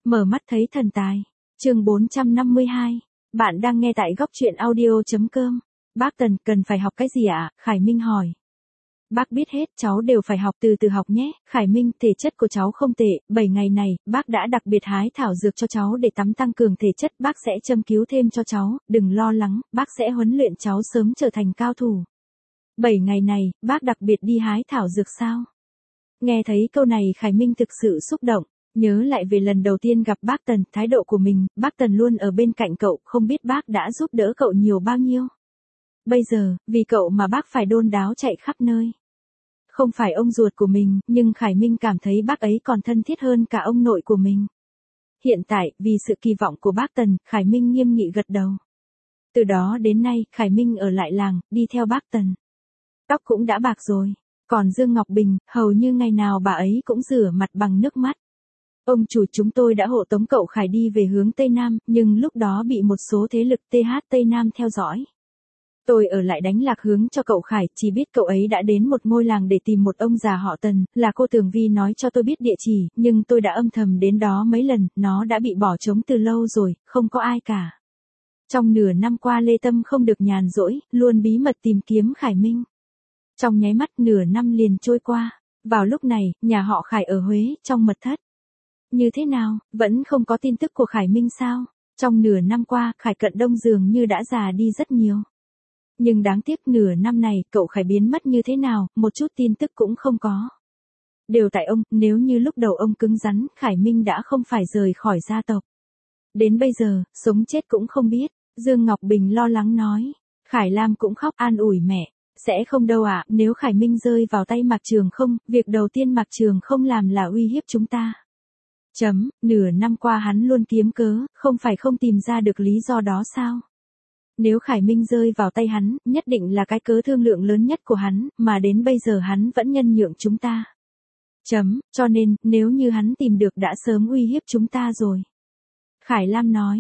Mở mắt thấy thần tài. Chương 452. Bạn đang nghe tại góc truyện audio.com. Bác Tần cần phải học cái gì ạ? Khải Minh hỏi. Bác biết hết, cháu đều phải học từ từ học nhé. Khải Minh, thể chất của cháu không tệ, 7 ngày này, bác đã đặc biệt hái thảo dược cho cháu để tắm tăng cường thể chất, bác sẽ châm cứu thêm cho cháu, đừng lo lắng, bác sẽ huấn luyện cháu sớm trở thành cao thủ. 7 ngày này, bác đặc biệt đi hái thảo dược sao? Nghe thấy câu này Khải Minh thực sự xúc động, nhớ lại về lần đầu tiên gặp bác Tần, thái độ của mình, bác Tần luôn ở bên cạnh cậu, không biết bác đã giúp đỡ cậu nhiều bao nhiêu. Bây giờ, vì cậu mà bác phải đôn đáo chạy khắp nơi. Không phải ông ruột của mình, nhưng Khải Minh cảm thấy bác ấy còn thân thiết hơn cả ông nội của mình. Hiện tại, vì sự kỳ vọng của bác Tần, Khải Minh nghiêm nghị gật đầu. Từ đó đến nay, Khải Minh ở lại làng, đi theo bác Tần. Tóc cũng đã bạc rồi. Còn Dương Ngọc Bình, hầu như ngày nào bà ấy cũng rửa mặt bằng nước mắt. Ông chủ chúng tôi đã hộ tống cậu Khải đi về hướng Tây Nam, nhưng lúc đó bị một số thế lực TH Tây Nam theo dõi. Tôi ở lại đánh lạc hướng cho cậu Khải, chỉ biết cậu ấy đã đến một ngôi làng để tìm một ông già họ Tần, là cô Tường Vi nói cho tôi biết địa chỉ, nhưng tôi đã âm thầm đến đó mấy lần, nó đã bị bỏ trống từ lâu rồi, không có ai cả. Trong nửa năm qua Lê Tâm không được nhàn rỗi, luôn bí mật tìm kiếm Khải Minh. Trong nháy mắt nửa năm liền trôi qua, vào lúc này, nhà họ Khải ở Huế, trong mật thất. Như thế nào, vẫn không có tin tức của Khải Minh sao? Trong nửa năm qua, Khải Cận Đông dường như đã già đi rất nhiều. Nhưng đáng tiếc nửa năm này, cậu Khải biến mất như thế nào, một chút tin tức cũng không có. Đều tại ông, nếu như lúc đầu ông cứng rắn, Khải Minh đã không phải rời khỏi gia tộc. Đến bây giờ, sống chết cũng không biết, Dương Ngọc Bình lo lắng nói. Khải Lam cũng khóc an ủi mẹ. Sẽ không đâu ạ, nếu Khải Minh rơi vào tay Mạc Trường Không, việc đầu tiên Mạc Trường Không làm là uy hiếp chúng ta. Nửa năm qua hắn luôn kiếm cớ, không phải không tìm ra được lý do đó sao? Nếu Khải Minh rơi vào tay hắn, nhất định là cái cớ thương lượng lớn nhất của hắn, mà đến bây giờ hắn vẫn nhân nhượng chúng ta. Cho nên, nếu như hắn tìm được đã sớm uy hiếp chúng ta rồi. Khải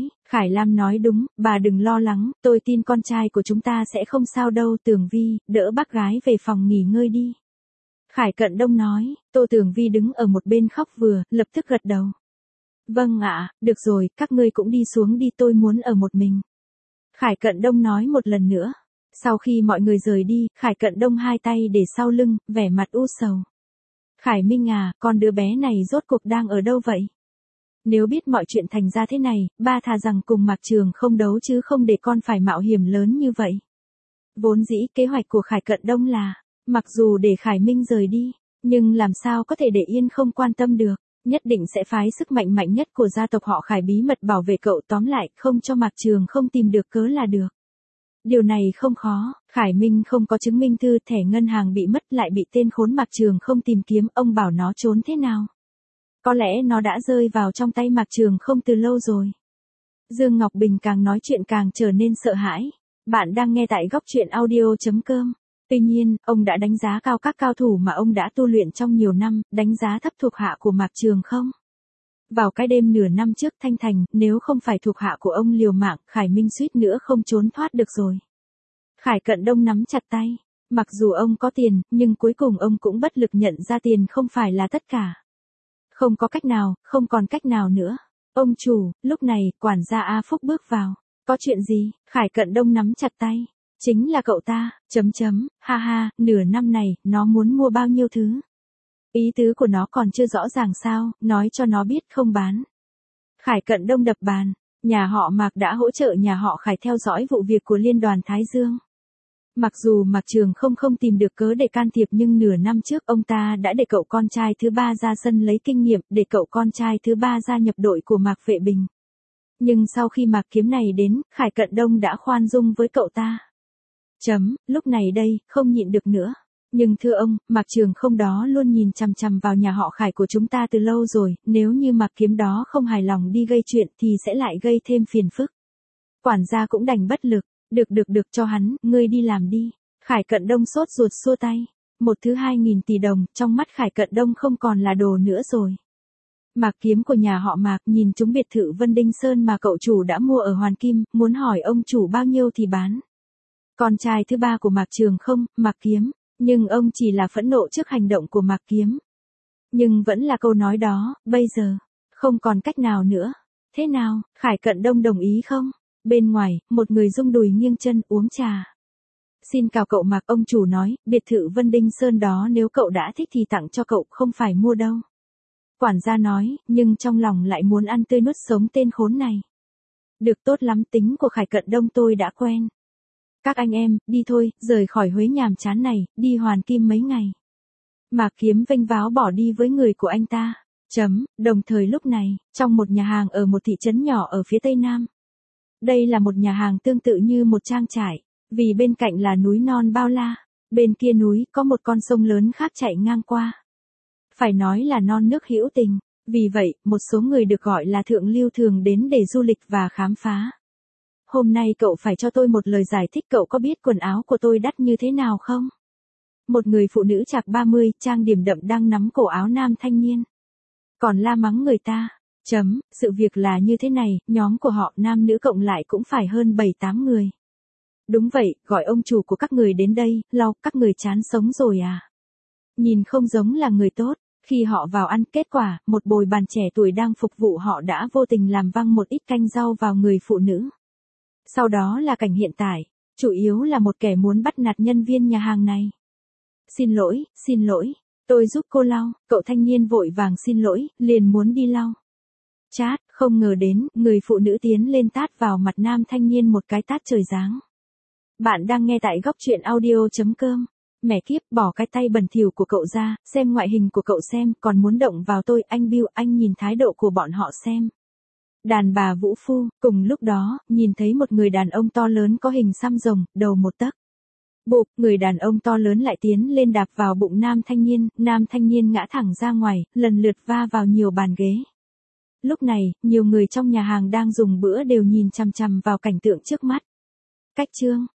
Lam nói đúng, bà đừng lo lắng, tôi tin con trai của chúng ta sẽ không sao đâu. Tường Vi, đỡ bác gái về phòng nghỉ ngơi đi. Khải Cận Đông nói, Tô Tường Vi đứng ở một bên khóc vừa, lập tức gật đầu. Vâng ạ, được rồi, các ngươi cũng đi xuống đi, tôi muốn ở một mình. Khải Cận Đông nói một lần nữa. Sau khi mọi người rời đi, Khải Cận Đông hai tay để sau lưng, vẻ mặt u sầu. Khải Minh à, con đứa bé này rốt cuộc đang ở đâu vậy? Nếu biết mọi chuyện thành ra thế này, ba thà rằng cùng Mạc Trường Không đấu chứ không để con phải mạo hiểm lớn như vậy. Vốn dĩ kế hoạch của Khải Cận Đông là, mặc dù để Khải Minh rời đi, nhưng làm sao có thể để yên không quan tâm được, nhất định sẽ phái sức mạnh mạnh nhất của gia tộc họ Khải bí mật bảo vệ cậu, tóm lại không cho Mạc Trường Không tìm được cớ là được. Điều này không khó, Khải Minh không có chứng minh thư, thẻ ngân hàng bị mất lại bị tên khốn Mạc Trường Không tìm kiếm, ông bảo nó trốn thế nào? Có lẽ nó đã rơi vào trong tay Mạc Trường Không từ lâu rồi. Dương Ngọc Bình càng nói chuyện càng trở nên sợ hãi. Bạn đang nghe tại góc truyện audio.com. Tuy nhiên, ông đã đánh giá cao các cao thủ mà ông đã tu luyện trong nhiều năm, đánh giá thấp thuộc hạ của Mạc Trường Không. Vào cái đêm nửa năm trước Thanh Thành, nếu không phải thuộc hạ của ông liều mạng, Khải Minh suýt nữa không trốn thoát được rồi. Khải Cận Đông nắm chặt tay. Mặc dù ông có tiền, nhưng cuối cùng ông cũng bất lực nhận ra tiền không phải là tất cả. Không có cách nào, không còn cách nào nữa. Ông chủ, lúc này, quản gia A Phúc bước vào. Có chuyện gì? Khải Cận Đông nắm chặt tay. Chính là cậu ta, ha ha, nửa năm này, nó muốn mua bao nhiêu thứ. Ý tứ của nó còn chưa rõ ràng sao, nói cho nó biết không bán. Khải Cận Đông đập bàn. Nhà họ Mạc đã hỗ trợ nhà họ Khải theo dõi vụ việc của Liên đoàn Thái Dương. Mặc dù Mạc Trường không tìm được cớ để can thiệp, nhưng nửa năm trước ông ta đã để cậu con trai thứ ba ra sân lấy kinh nghiệm, để cậu con trai thứ ba gia nhập đội của Mạc Vệ Bình. Nhưng sau khi Mạc Kiếm này đến, Khải Cận Đông đã khoan dung với cậu ta. Lúc này đây, không nhịn được nữa. Nhưng thưa ông, Mạc Trường Không đó luôn nhìn chằm chằm vào nhà họ Khải của chúng ta từ lâu rồi, nếu như Mạc Kiếm đó không hài lòng đi gây chuyện thì sẽ lại gây thêm phiền phức. Quản gia cũng đành bất lực. Được cho hắn, ngươi đi làm đi. Khải Cận Đông sốt ruột xua tay. Một thứ 2.000 tỷ đồng, trong mắt Khải Cận Đông không còn là đồ nữa rồi. Mạc Kiếm của nhà họ Mạc nhìn trúng biệt thự Vân Đinh Sơn mà cậu chủ đã mua ở Hoàn Kim, muốn hỏi ông chủ bao nhiêu thì bán. Con trai thứ ba của Mạc Trường Không, Mạc Kiếm, nhưng ông chỉ là phẫn nộ trước hành động của Mạc Kiếm. Nhưng vẫn là câu nói đó, bây giờ, Không còn cách nào nữa. Thế nào, Khải Cận Đông đồng ý không? Bên ngoài, một người rung đùi nghiêng chân uống trà. Xin chào cậu Mạc, ông chủ nói, biệt thự Vân Đinh Sơn đó nếu cậu đã thích thì tặng cho cậu, không phải mua đâu. Quản gia nói, nhưng trong lòng lại muốn ăn tươi nuốt sống tên khốn này. Được, tốt lắm, tính của Khải Cận Đông tôi đã quen. Các anh em, đi thôi, rời khỏi Huế nhàm chán này, đi Hoàn Kim mấy ngày. Mạc Kiếm vênh váo bỏ đi với người của anh ta. Đồng thời lúc này, trong một nhà hàng ở một thị trấn nhỏ ở phía tây nam. Đây là một nhà hàng tương tự như một trang trại, vì bên cạnh là núi non bao la, bên kia núi có một con sông lớn khác chạy ngang qua. Phải nói là non nước hữu tình, vì vậy, một số người được gọi là thượng lưu thường đến để du lịch và khám phá. Hôm nay cậu phải cho tôi một lời giải thích, cậu có biết quần áo của tôi đắt như thế nào không? Một người phụ nữ chạc 30, trang điểm đậm đang nắm cổ áo nam thanh niên. Còn la mắng người ta. Sự việc là như thế này, nhóm của họ nam nữ cộng lại cũng phải hơn 7-8 người. Đúng vậy, gọi ông chủ của các người đến đây, lau, các người chán sống rồi à? Nhìn không giống là người tốt. Khi họ vào ăn, kết quả, một bồi bàn trẻ tuổi đang phục vụ họ đã vô tình làm văng một ít canh rau vào người phụ nữ. Sau đó là cảnh hiện tại, chủ yếu là một kẻ muốn bắt nạt nhân viên nhà hàng này. Xin lỗi, tôi giúp cô lau, cậu thanh niên vội vàng xin lỗi, liền muốn đi lau. Chát, không ngờ đến, người phụ nữ tiến lên tát vào mặt nam thanh niên một cái tát trời giáng. Bạn đang nghe tại góc truyện audio.com. Mẹ kiếp, bỏ cái tay bẩn thỉu của cậu ra, xem ngoại hình của cậu xem, còn muốn động vào tôi, anh Bill, anh nhìn thái độ của bọn họ xem. Đàn bà vũ phu, cùng lúc đó, nhìn thấy một người đàn ông to lớn có hình xăm rồng, đầu 1 tấc. Bụp, người đàn ông to lớn lại tiến lên đạp vào bụng nam thanh niên ngã thẳng ra ngoài, lần lượt va vào nhiều bàn ghế. Lúc này, nhiều người trong nhà hàng đang dùng bữa đều nhìn chằm chằm vào cảnh tượng trước mắt. Cách chương